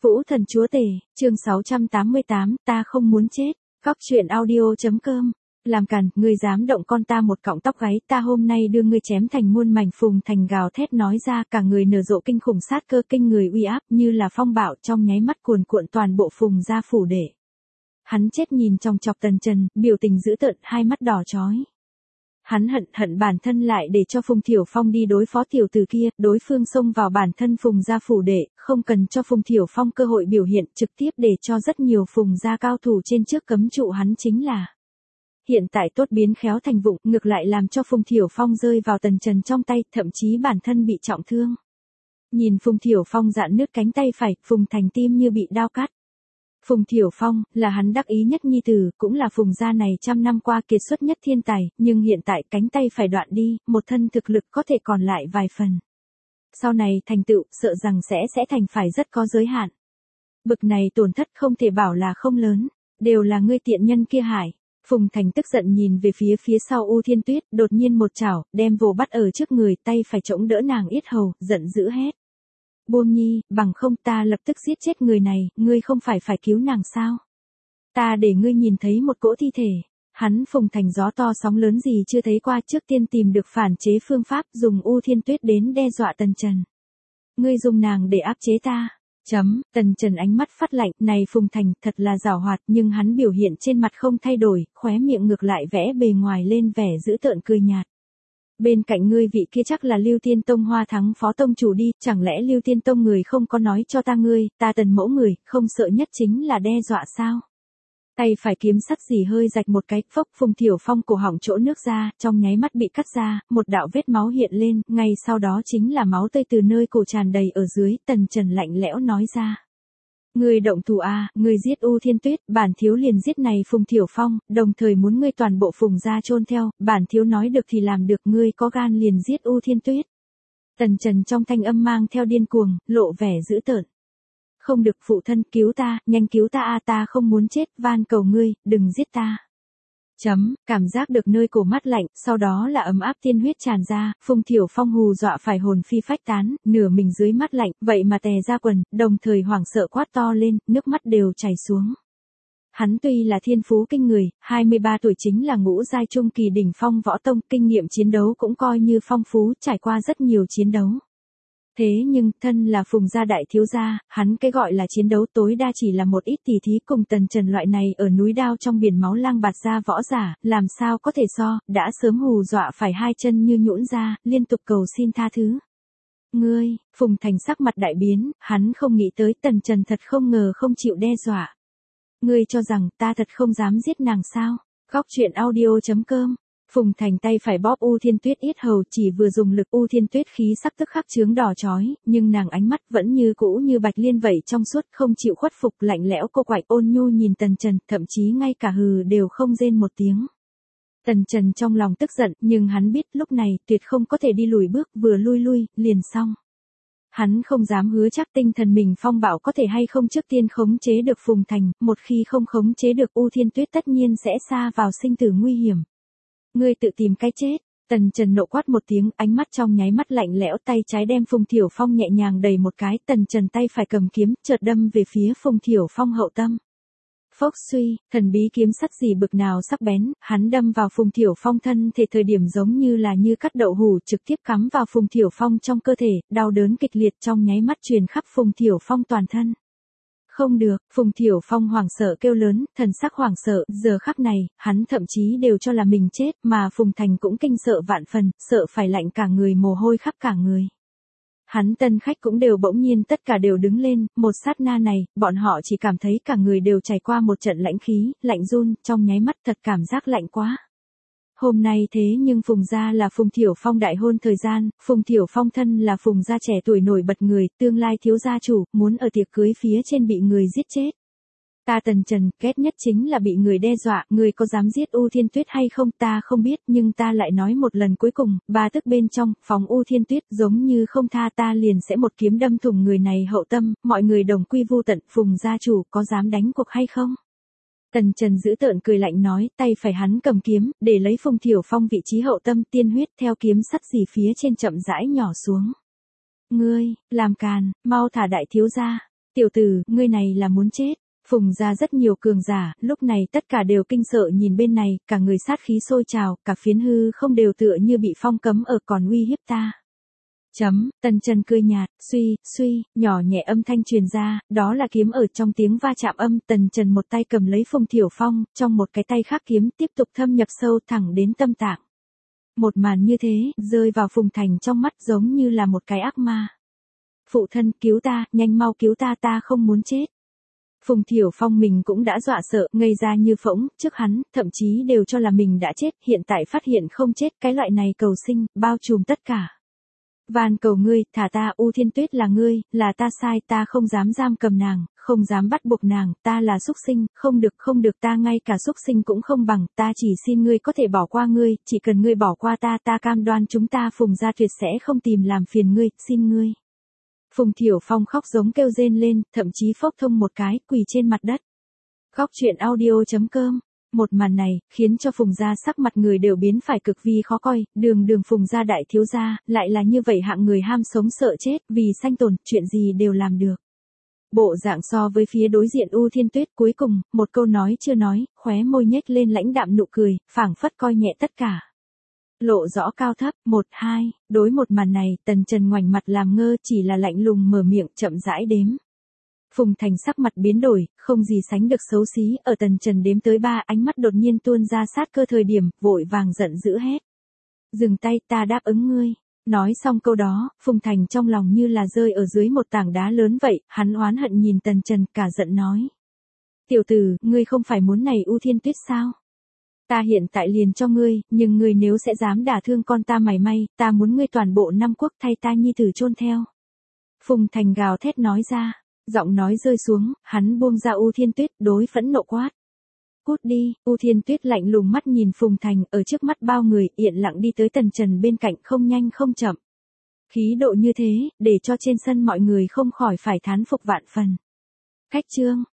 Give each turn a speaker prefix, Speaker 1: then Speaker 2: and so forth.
Speaker 1: Vũ Thần Chúa Tể, chương 688, ta không muốn chết. Góc truyện audio.com. Làm càn, ngươi dám động con ta một cọng tóc gáy, ta hôm nay đưa ngươi chém thành muôn mảnh. Phùng Thành gào thét nói ra, cả người nở rộ kinh khủng sát cơ, kinh người uy áp như là phong bạo, trong nháy mắt cuồn cuộn toàn bộ Phùng gia phủ đệ. Hắn chết nhìn chòng chọc Tần Trần, biểu tình dữ tợn, hai mắt đỏ chói. Hắn hận bản thân lại để cho Phùng Thiểu Phong đi đối phó tiểu tử kia, đối phương xông vào bản thân Phùng gia phủ đệ, không cần cho Phùng Thiểu Phong cơ hội biểu hiện, trực tiếp để cho rất nhiều Phùng gia cao thủ trên trước cấm trụ hắn chính là. Hiện tại tốt biến khéo thành vụng, ngược lại làm cho Phùng Thiểu Phong rơi vào Tần Trần trong tay, thậm chí bản thân bị trọng thương. Nhìn Phùng Thiểu Phong rạn nứt cánh tay phải, Phùng Thành tim như bị đao cắt. Phùng Thiểu Phong, là hắn đắc ý nhất nhi tử, cũng là Phùng gia này trăm năm qua kiệt xuất nhất thiên tài, nhưng hiện tại cánh tay phải đoạn đi, một thân thực lực có thể còn lại vài phần. Sau này thành tựu, sợ rằng sẽ thành phải rất có giới hạn. Bực này tổn thất không thể bảo là không lớn, đều là ngươi tiện nhân kia hại. Phùng Thành tức giận nhìn về phía sau U Thiên Tuyết, đột nhiên một chảo, đem vồ bắt ở trước người, tay phải chống đỡ nàng yết hầu, giận dữ hét. Buông nhi, bằng không ta lập tức giết chết người này, ngươi không phải cứu nàng sao? Ta để ngươi nhìn thấy một cỗ thi thể. Hắn Phùng Thành gió to sóng lớn gì chưa thấy qua, trước tiên tìm được phản chế phương pháp, dùng U Thiên Tuyết đến đe dọa Tần Trần. Ngươi dùng nàng để áp chế ta. Tần Trần ánh mắt phát lạnh, này Phùng Thành thật là giảo hoạt, nhưng hắn biểu hiện trên mặt không thay đổi, khóe miệng ngược lại vẽ bề ngoài lên vẻ dữ tợn cười nhạt. Bên cạnh ngươi vị kia chắc là Lưu Tiên Tông Hoa Thắng phó tông chủ đi, chẳng lẽ Lưu Tiên Tông người không có nói cho ta ngươi, ta Tần mẫu người, không sợ nhất chính là đe dọa sao? Tay phải kiếm sắt gì hơi rạch một cái, phốc, Phùng Thiểu Phong cổ họng chỗ nước ra, trong nháy mắt bị cắt ra, một đạo vết máu hiện lên, ngay sau đó chính là máu tươi từ nơi cổ tràn đầy ở dưới, Tần Trần lạnh lẽo nói ra. Ngươi động thủ a, ngươi giết U Thiên Tuyết, bản thiếu liền giết này Phùng Thiểu Phong, đồng thời muốn ngươi toàn bộ Phùng gia chôn theo, bản thiếu nói được thì làm được, ngươi có gan liền giết U Thiên Tuyết. Tần Trần trong thanh âm mang theo điên cuồng, lộ vẻ dữ tợn. Không được phụ thân, cứu ta, nhanh cứu ta a, ta không muốn chết, van cầu ngươi, đừng giết ta. Cảm giác được nơi cổ mắt lạnh, sau đó là ấm áp tiên huyết tràn ra, Phùng Thiểu Phong hù dọa phải hồn phi phách tán, nửa mình dưới mắt lạnh, vậy mà tè ra quần, đồng thời hoảng sợ quát to lên, nước mắt đều chảy xuống. Hắn tuy là thiên phú kinh người, 23 tuổi chính là ngũ giai trung kỳ đỉnh phong võ tông, kinh nghiệm chiến đấu cũng coi như phong phú, trải qua rất nhiều chiến đấu. Thế nhưng, thân là Phùng gia đại thiếu gia, hắn cái gọi là chiến đấu tối đa chỉ là một ít tỉ thí cùng Tần Trần loại này ở núi đao trong biển máu lang bạt ra võ giả, làm sao có thể so, đã sớm hù dọa phải hai chân như nhũn ra, liên tục cầu xin tha thứ. Ngươi, Phùng Thành sắc mặt đại biến, hắn không nghĩ tới Tần Trần thật không ngờ không chịu đe dọa. Ngươi cho rằng ta thật không dám giết nàng sao? Góc truyện audio.com. Phùng Thành tay phải bóp U Thiên Tuyết yết hầu, chỉ vừa dùng lực U Thiên Tuyết khí sắc tức khắc chướng đỏ chói, nhưng nàng ánh mắt vẫn như cũ như bạch liên vậy trong suốt, không chịu khuất phục, lạnh lẽo cô quạnh ôn nhu nhìn Tần Trần, thậm chí ngay cả hừ đều không rên một tiếng. Tần Trần trong lòng tức giận, nhưng hắn biết lúc này tuyệt không có thể đi lùi bước, vừa lui liền xong. Hắn không dám hứa chắc tinh thần mình phong bảo có thể hay không trước tiên khống chế được Phùng Thành, một khi không khống chế được U Thiên Tuyết tất nhiên sẽ sa vào sinh tử nguy hiểm. Ngươi tự tìm cái chết. Tần Trần nộ quát một tiếng, ánh mắt trong nháy mắt lạnh lẽo, tay trái đem Phùng Thiểu Phong nhẹ nhàng đẩy một cái, Tần Trần tay phải cầm kiếm, chợt đâm về phía Phùng Thiểu Phong hậu tâm. Phốc suy, thần bí kiếm sắt gì bực nào sắc bén, hắn đâm vào Phùng Thiểu Phong thân thể thời điểm giống như là như cắt đậu hủ, trực tiếp cắm vào Phùng Thiểu Phong trong cơ thể, đau đớn kịch liệt trong nháy mắt truyền khắp Phùng Thiểu Phong toàn thân. Không được, Phùng Thiểu Phong hoảng sợ kêu lớn, thần sắc hoảng sợ, giờ khắc này, hắn thậm chí đều cho là mình chết, mà Phùng Thành cũng kinh sợ vạn phần, sợ phải lạnh cả người, mồ hôi khắp cả người. Hắn tân khách cũng đều bỗng nhiên tất cả đều đứng lên, một sát na này, bọn họ chỉ cảm thấy cả người đều trải qua một trận lãnh khí, lạnh run, trong nháy mắt thật cảm giác lạnh quá. Hôm nay thế nhưng Phùng gia là Phùng Thiểu Phong đại hôn thời gian, Phùng Thiểu Phong thân là Phùng gia trẻ tuổi nổi bật người, tương lai thiếu gia chủ, muốn ở tiệc cưới phía trên bị người giết chết. Ta Tần Trần, ghét nhất chính là bị người đe dọa, người có dám giết U Thiên Tuyết hay không ta không biết, nhưng ta lại nói một lần cuối cùng, ba tức bên trong, phóng U Thiên Tuyết giống như không tha ta liền sẽ một kiếm đâm thủng người này hậu tâm, mọi người đồng quy vu tận, Phùng gia chủ có dám đánh cuộc hay không? Tần Trần giữ tợn cười lạnh nói, tay phải hắn cầm kiếm, để lấy Phùng Thiểu Phong vị trí hậu tâm, tiên huyết theo kiếm sắt gì phía trên chậm rãi nhỏ xuống. Ngươi, làm càn, mau thả đại thiếu gia. Tiểu tử, ngươi này là muốn chết. Phùng ra rất nhiều cường giả, lúc này tất cả đều kinh sợ nhìn bên này, cả người sát khí sôi trào, cả phiến hư không đều tựa như bị phong cấm ở còn uy hiếp ta. Tần Trần cười nhạt, suy, nhỏ nhẹ âm thanh truyền ra, đó là kiếm ở trong tiếng va chạm âm, Tần Trần một tay cầm lấy Phùng Thiểu Phong, trong một cái tay khác kiếm tiếp tục thâm nhập sâu thẳng đến tâm tạng. Một màn như thế, rơi vào Phùng Thành trong mắt giống như là một cái ác ma. Phụ thân, cứu ta, nhanh mau cứu ta, ta không muốn chết. Phùng Thiểu Phong mình cũng đã dọa sợ, ngây ra như phỗng, trước hắn, thậm chí đều cho là mình đã chết, hiện tại phát hiện không chết, cái loại này cầu sinh, bao trùm tất cả. Van cầu ngươi, thả ta, U Thiên Tuyết là ngươi, là ta sai, ta không dám giam cầm nàng, không dám bắt buộc nàng, ta là súc sinh, không được, ta ngay cả súc sinh cũng không bằng, ta chỉ xin ngươi có thể bỏ qua ngươi, chỉ cần ngươi bỏ qua ta, ta cam đoan chúng ta Phùng gia tuyệt sẽ không tìm làm phiền ngươi, xin ngươi. Phùng Thiểu Phong khóc giống kêu rên lên, thậm chí phốc thông một cái, quỳ trên mặt đất. Góc truyện audio.com. Một màn này, khiến cho Phùng gia sắc mặt người đều biến phải cực vi khó coi, đường Phùng gia đại thiếu gia, lại là như vậy hạng người ham sống sợ chết, vì sanh tồn, chuyện gì đều làm được. Bộ dạng so với phía đối diện U Thiên Tuyết cuối cùng, một câu nói chưa nói, khóe môi nhếch lên lãnh đạm nụ cười, phảng phất coi nhẹ tất cả. Lộ rõ cao thấp, 1, 2, đối một màn này, Tần Trần ngoảnh mặt làm ngơ chỉ là lạnh lùng mở miệng chậm rãi đếm. Phùng Thành sắc mặt biến đổi, không gì sánh được xấu xí, ở Tần Trần đếm tới 3 ánh mắt đột nhiên tuôn ra sát cơ thời điểm, vội vàng giận dữ hét. Dừng tay, ta đáp ứng ngươi. Nói xong câu đó, Phùng Thành trong lòng như là rơi ở dưới một tảng đá lớn vậy, hắn oán hận nhìn Tần Trần cả giận nói. Tiểu tử, ngươi không phải muốn này U Thiên Tuyết sao? Ta hiện tại liền cho ngươi, nhưng ngươi nếu sẽ dám đả thương con ta mảy may, ta muốn ngươi toàn bộ năm quốc thay ta nhi tử chôn theo. Phùng Thành gào thét nói ra, giọng nói rơi xuống, hắn buông ra U Thiên Tuyết, đối phẫn nộ quát. Cút đi, U Thiên Tuyết lạnh lùng mắt nhìn Phùng Thành, ở trước mắt bao người, yên lặng đi tới Tần Trần bên cạnh không nhanh không chậm. Khí độ như thế, để cho trên sân mọi người không khỏi phải thán phục vạn phần. Khách chương.